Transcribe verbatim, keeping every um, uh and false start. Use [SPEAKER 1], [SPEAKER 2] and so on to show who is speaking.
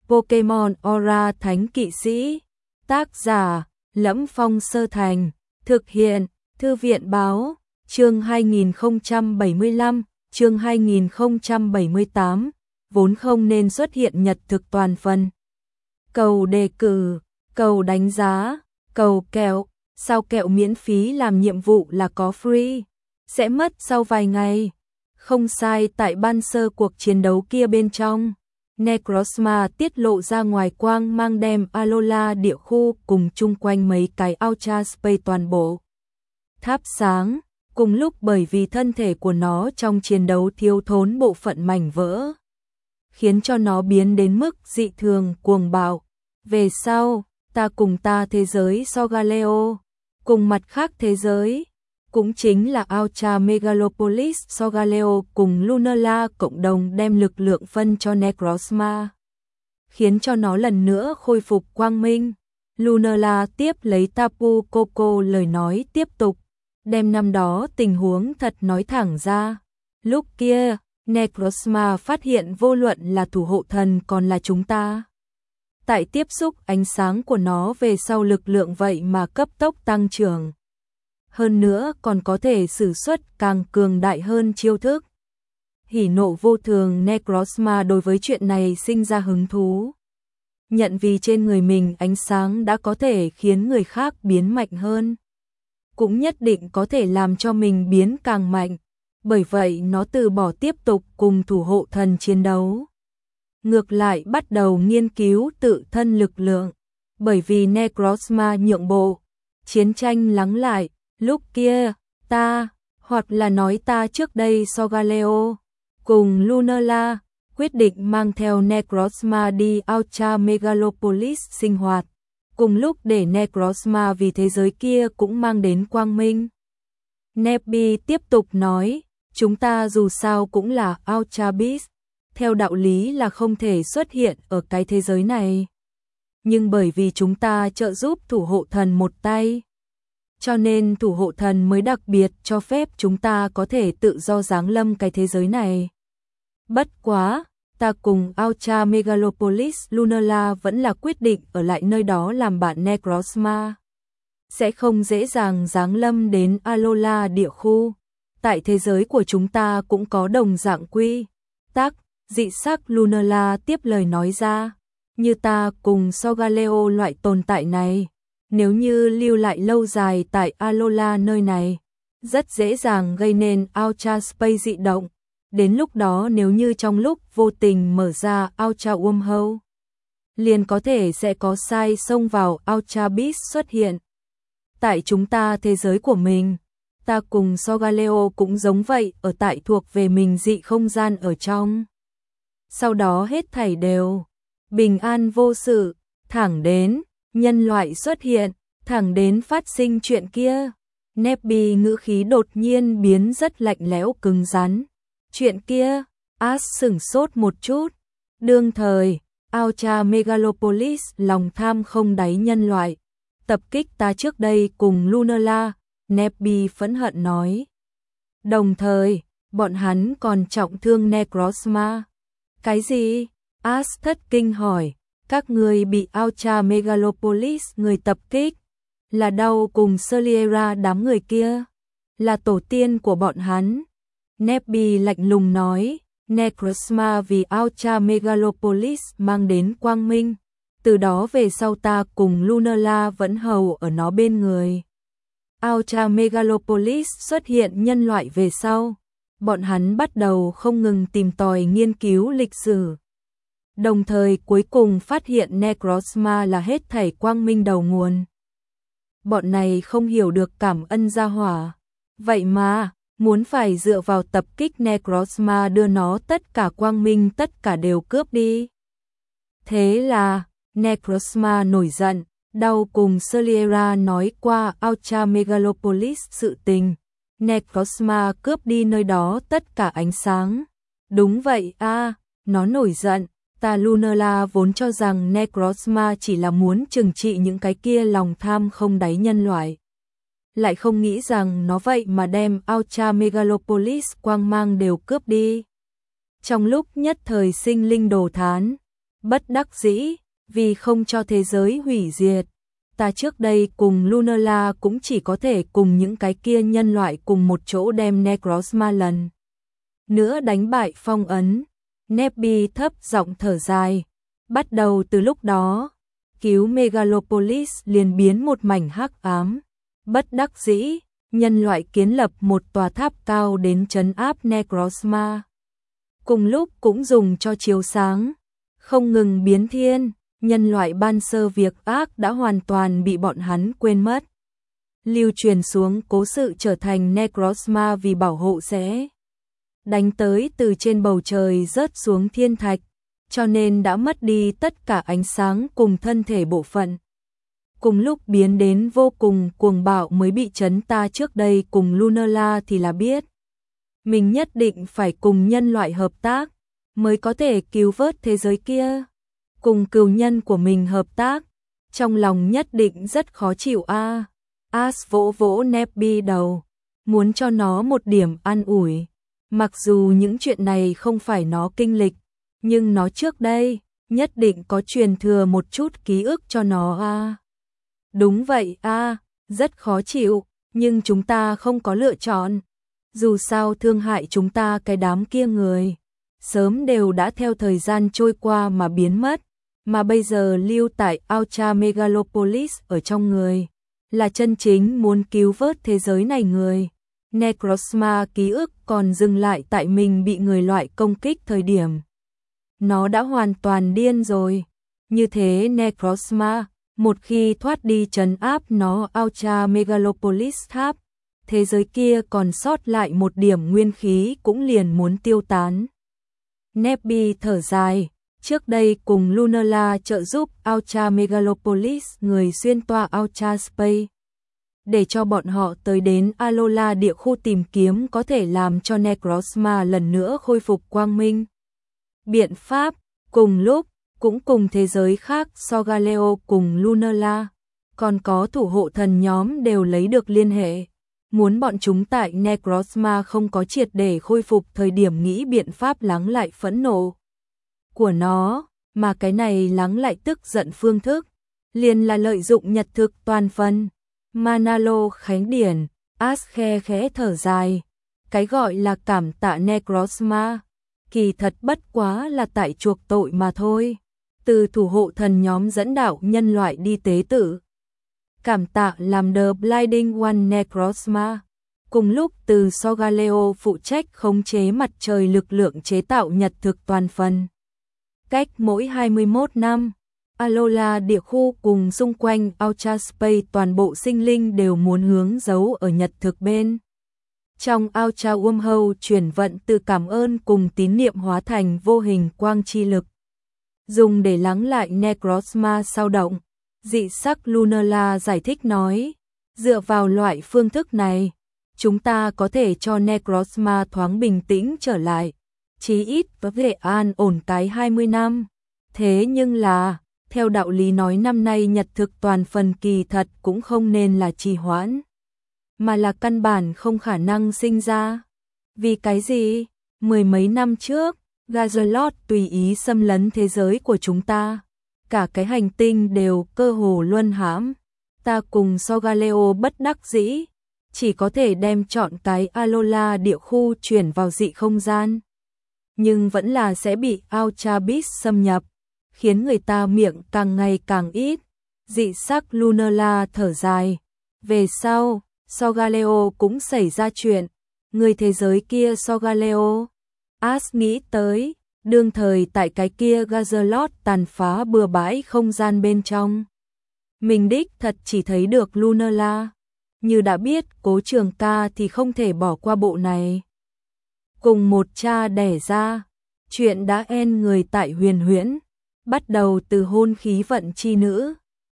[SPEAKER 1] Pokemon Aura Thánh Kỵ Sĩ. Tác giả: Lẫm Phong Sơ Thành. Thực hiện: Thư viện báo. Chương hai nghìn không trăm bảy mươi lăm, chương hai nghìn không trăm bảy mươi tám, vốn không nên xuất hiện nhật thực toàn phần. Cầu đề cử, cầu đánh giá, cầu kẹo, sao kẹo miễn phí làm nhiệm vụ là có free, sẽ mất sau vài ngày. Không sai, tại ban sơ cuộc chiến đấu kia bên trong, Necrozma tiết lộ ra ngoài quang mang đem Alola địa khu cùng chung quanh mấy cái Ultra Space toàn bộ thắp sáng. Cùng lúc bởi vì thân thể của nó trong chiến đấu thiếu thốn bộ phận mảnh vỡ, khiến cho nó biến đến mức dị thường cuồng bạo. Về sau, ta cùng ta thế giới Solgaleo, cùng mặt khác thế giới, cũng chính là Ultra Megalopolis Solgaleo cùng Lunala cộng đồng đem lực lượng phân cho Necrozma, khiến cho nó lần nữa khôi phục quang minh. Lunala tiếp lấy Tapu Koko lời nói tiếp tục, đem năm đó tình huống thật nói thẳng ra. Lúc kia, Necrozma phát hiện vô luận là thủ hộ thần còn là chúng ta, tại tiếp xúc ánh sáng của nó về sau lực lượng vậy mà cấp tốc tăng trưởng. Hơn nữa còn có thể sử xuất càng cường đại hơn chiêu thức. Hỉ nộ vô thường, Necrozma đối với chuyện này sinh ra hứng thú. Nhận vì trên người mình ánh sáng đã có thể khiến người khác biến mạnh hơn, cũng nhất định có thể làm cho mình biến càng mạnh. Bởi vậy nó từ bỏ tiếp tục cùng thủ hộ thần chiến đấu, ngược lại bắt đầu nghiên cứu tự thân lực lượng. Bởi vì Necrozma nhượng bộ, chiến tranh lắng lại. Lúc kia, ta, hoặc là nói ta trước đây Solgaleo, cùng Lunala, quyết định mang theo Necrozma đi Ultra Megalopolis sinh hoạt, cùng lúc để Necrozma vì thế giới kia cũng mang đến quang minh. Nebby tiếp tục nói, chúng ta dù sao cũng là Ultra Beast, theo đạo lý là không thể xuất hiện ở cái thế giới này. Nhưng bởi vì chúng ta trợ giúp thủ hộ thần một tay, cho nên thủ hộ thần mới đặc biệt cho phép chúng ta có thể tự do giáng lâm cái thế giới này. Bất quá, ta cùng Ultra Megalopolis Lunala vẫn là quyết định ở lại nơi đó làm bạn Necrozma. Sẽ không dễ dàng giáng lâm đến Alola địa khu. Tại thế giới của chúng ta cũng có đồng dạng quy tắc, dị sắc. Lunala tiếp lời nói ra, như ta cùng Solgaleo loại tồn tại này, nếu như lưu lại lâu dài tại Alola nơi này, rất dễ dàng gây nên Ultra Space dị động. Đến lúc đó nếu như trong lúc vô tình mở ra Ultra Wormhole, liền có thể sẽ có sai xông vào Ultra Beast xuất hiện. Tại chúng ta thế giới của mình, ta cùng Solgaleo cũng giống vậy, ở tại thuộc về mình dị không gian ở trong. Sau đó hết thảy đều bình an vô sự, thẳng đến nhân loại xuất hiện, thẳng đến phát sinh chuyện kia. Nebby ngữ khí đột nhiên biến rất lạnh lẽo cứng rắn. Chuyện kia, Ash sửng sốt một chút. Đương thời, Ultra Megalopolis lòng tham không đáy nhân loại, tập kích ta trước đây cùng Lunala, Nebby phẫn hận nói. Đồng thời, bọn hắn còn trọng thương Necrozma. Cái gì? Ash thất kinh hỏi. Các người bị Ultra Megalopolis người tập kích, là đau cùng Saliera đám người kia, là tổ tiên của bọn hắn. Nebby lạnh lùng nói, Necrozma vì Ultra Megalopolis mang đến quang minh, từ đó về sau ta cùng Lunala vẫn hầu ở nó bên người. Ultra Megalopolis xuất hiện nhân loại về sau, bọn hắn bắt đầu không ngừng tìm tòi nghiên cứu lịch sử. Đồng thời cuối cùng phát hiện Necrozma là hết thảy quang minh đầu nguồn. Bọn này không hiểu được cảm ơn gia hỏa, vậy mà muốn phải dựa vào tập kích Necrozma đưa nó tất cả quang minh tất cả đều cướp đi. Thế là Necrozma nổi giận, đau cùng Saliera nói qua Ultra Megalopolis sự tình. Necrozma cướp đi nơi đó tất cả ánh sáng. Đúng vậy a, à, nó nổi giận. Ta Lunala vốn cho rằng Necrozma chỉ là muốn trừng trị những cái kia lòng tham không đáy nhân loại, lại không nghĩ rằng nó vậy mà đem Ultra Megalopolis quang mang đều cướp đi. Trong lúc nhất thời sinh linh đồ thán, Bất đắc dĩ, vì không cho thế giới hủy diệt, ta trước đây cùng Lunala cũng chỉ có thể cùng những cái kia nhân loại cùng một chỗ đem Necrozma lần nữa đánh bại phong ấn. Nebby thấp giọng thở dài. Bắt đầu từ lúc đó, cứu Megalopolis liền biến một mảnh hắc ám. Bất đắc dĩ, nhân loại kiến lập một tòa tháp cao đến trấn áp Necrozma. Cùng lúc cũng dùng cho chiếu sáng, không ngừng biến thiên, nhân loại ban sơ việc ác đã hoàn toàn bị bọn hắn quên mất. Lưu truyền xuống cố sự trở thành Necrozma vì bảo hộ sẽ đánh tới từ trên bầu trời rớt xuống thiên thạch, cho nên đã mất đi tất cả ánh sáng cùng thân thể bộ phận. Cùng lúc biến đến vô cùng cuồng bạo mới bị trấn. Ta trước đây cùng Lunala thì là biết mình nhất định phải cùng nhân loại hợp tác mới có thể cứu vớt thế giới kia. Cùng cừu nhân của mình hợp tác, trong lòng nhất định rất khó chịu a. À. As vỗ vỗ Nebby đầu, muốn cho nó một điểm an ủi. Mặc dù những chuyện này không phải nó kinh lịch, nhưng nó trước đây nhất định có truyền thừa một chút ký ức cho nó a. À. Đúng vậy a, à, rất khó chịu, nhưng chúng ta không có lựa chọn. Dù sao thương hại chúng ta cái đám kia người, sớm đều đã theo thời gian trôi qua mà biến mất, mà bây giờ lưu tại Ultra Megalopolis ở trong người, là chân chính muốn cứu vớt thế giới này người. Necrozma ký ức còn dừng lại tại mình bị người loại công kích thời điểm. Nó đã hoàn toàn điên rồi. Như thế Necrozma, một khi thoát đi trấn áp nó Ultra Megalopolis tháp, thế giới kia còn sót lại một điểm nguyên khí cũng liền muốn tiêu tán. Nebby thở dài, trước đây cùng Lunala trợ giúp Ultra Megalopolis người xuyên toa Ultra Space, để cho bọn họ tới đến Alola địa khu tìm kiếm có thể làm cho Necrozma lần nữa khôi phục quang minh. Biện pháp, cùng lúc, cũng cùng thế giới khác Solgaleo cùng Lunala, còn có thủ hộ thần nhóm đều lấy được liên hệ. Muốn bọn chúng tại Necrozma không có triệt để khôi phục thời điểm nghĩ biện pháp lắng lại phẫn nộ của nó, mà cái này lắng lại tức giận phương thức, liền là lợi dụng nhật thực toàn phần. Manalo Khánh Điển, As khe khẽ thở dài, cái gọi là cảm tạ Necrozma, kỳ thật bất quá là tại chuộc tội mà thôi. Từ thủ hộ thần nhóm dẫn đạo nhân loại đi tế tự, cảm tạ làm The Blinding One Necrozma. Cùng lúc từ Solgaleo phụ trách khống chế mặt trời lực lượng chế tạo nhật thực toàn phần. Cách mỗi hai mươi mốt năm, Alola địa khu cùng xung quanh Ultra Space toàn bộ sinh linh đều muốn hướng giấu ở nhật thực bên. Trong Ultra Wormhole chuyển vận từ cảm ơn cùng tín niệm hóa thành vô hình quang chi lực, dùng để lắng lại Necrozma sao động. Dị sắc Lunala giải thích nói, dựa vào loại phương thức này, chúng ta có thể cho Necrozma thoáng bình tĩnh trở lại, chí ít có thể an ổn cái hai mươi năm. Thế nhưng là, theo đạo lý nói năm nay nhật thực toàn phần kỳ thật cũng không nên là trì hoãn, mà là căn bản không khả năng sinh ra. Vì cái gì? Mười mấy năm trước, Gazalot tùy ý xâm lấn thế giới của chúng ta, cả cái hành tinh đều cơ hồ luân hãm. Ta cùng Solgaleo bất đắc dĩ, chỉ có thể đem chọn cái Alola địa khu chuyển vào dị không gian. Nhưng vẫn là sẽ bị Ultra Beast xâm nhập, khiến người ta miệng càng ngày càng ít. Dị sắc Lunala thở dài. Về sau, Solgaleo cũng xảy ra chuyện. Người thế giới kia Solgaleo. As nghĩ tới, đương thời tại cái kia Gazalot tàn phá bừa bãi không gian bên trong. Mình đích thật chỉ thấy được Lunala. Như đã biết Cố Trường Ca thì không thể bỏ qua bộ này. Cùng một cha đẻ ra, chuyện đã en người tại huyền huyễn, bắt đầu từ hôn khí vận chi nữ.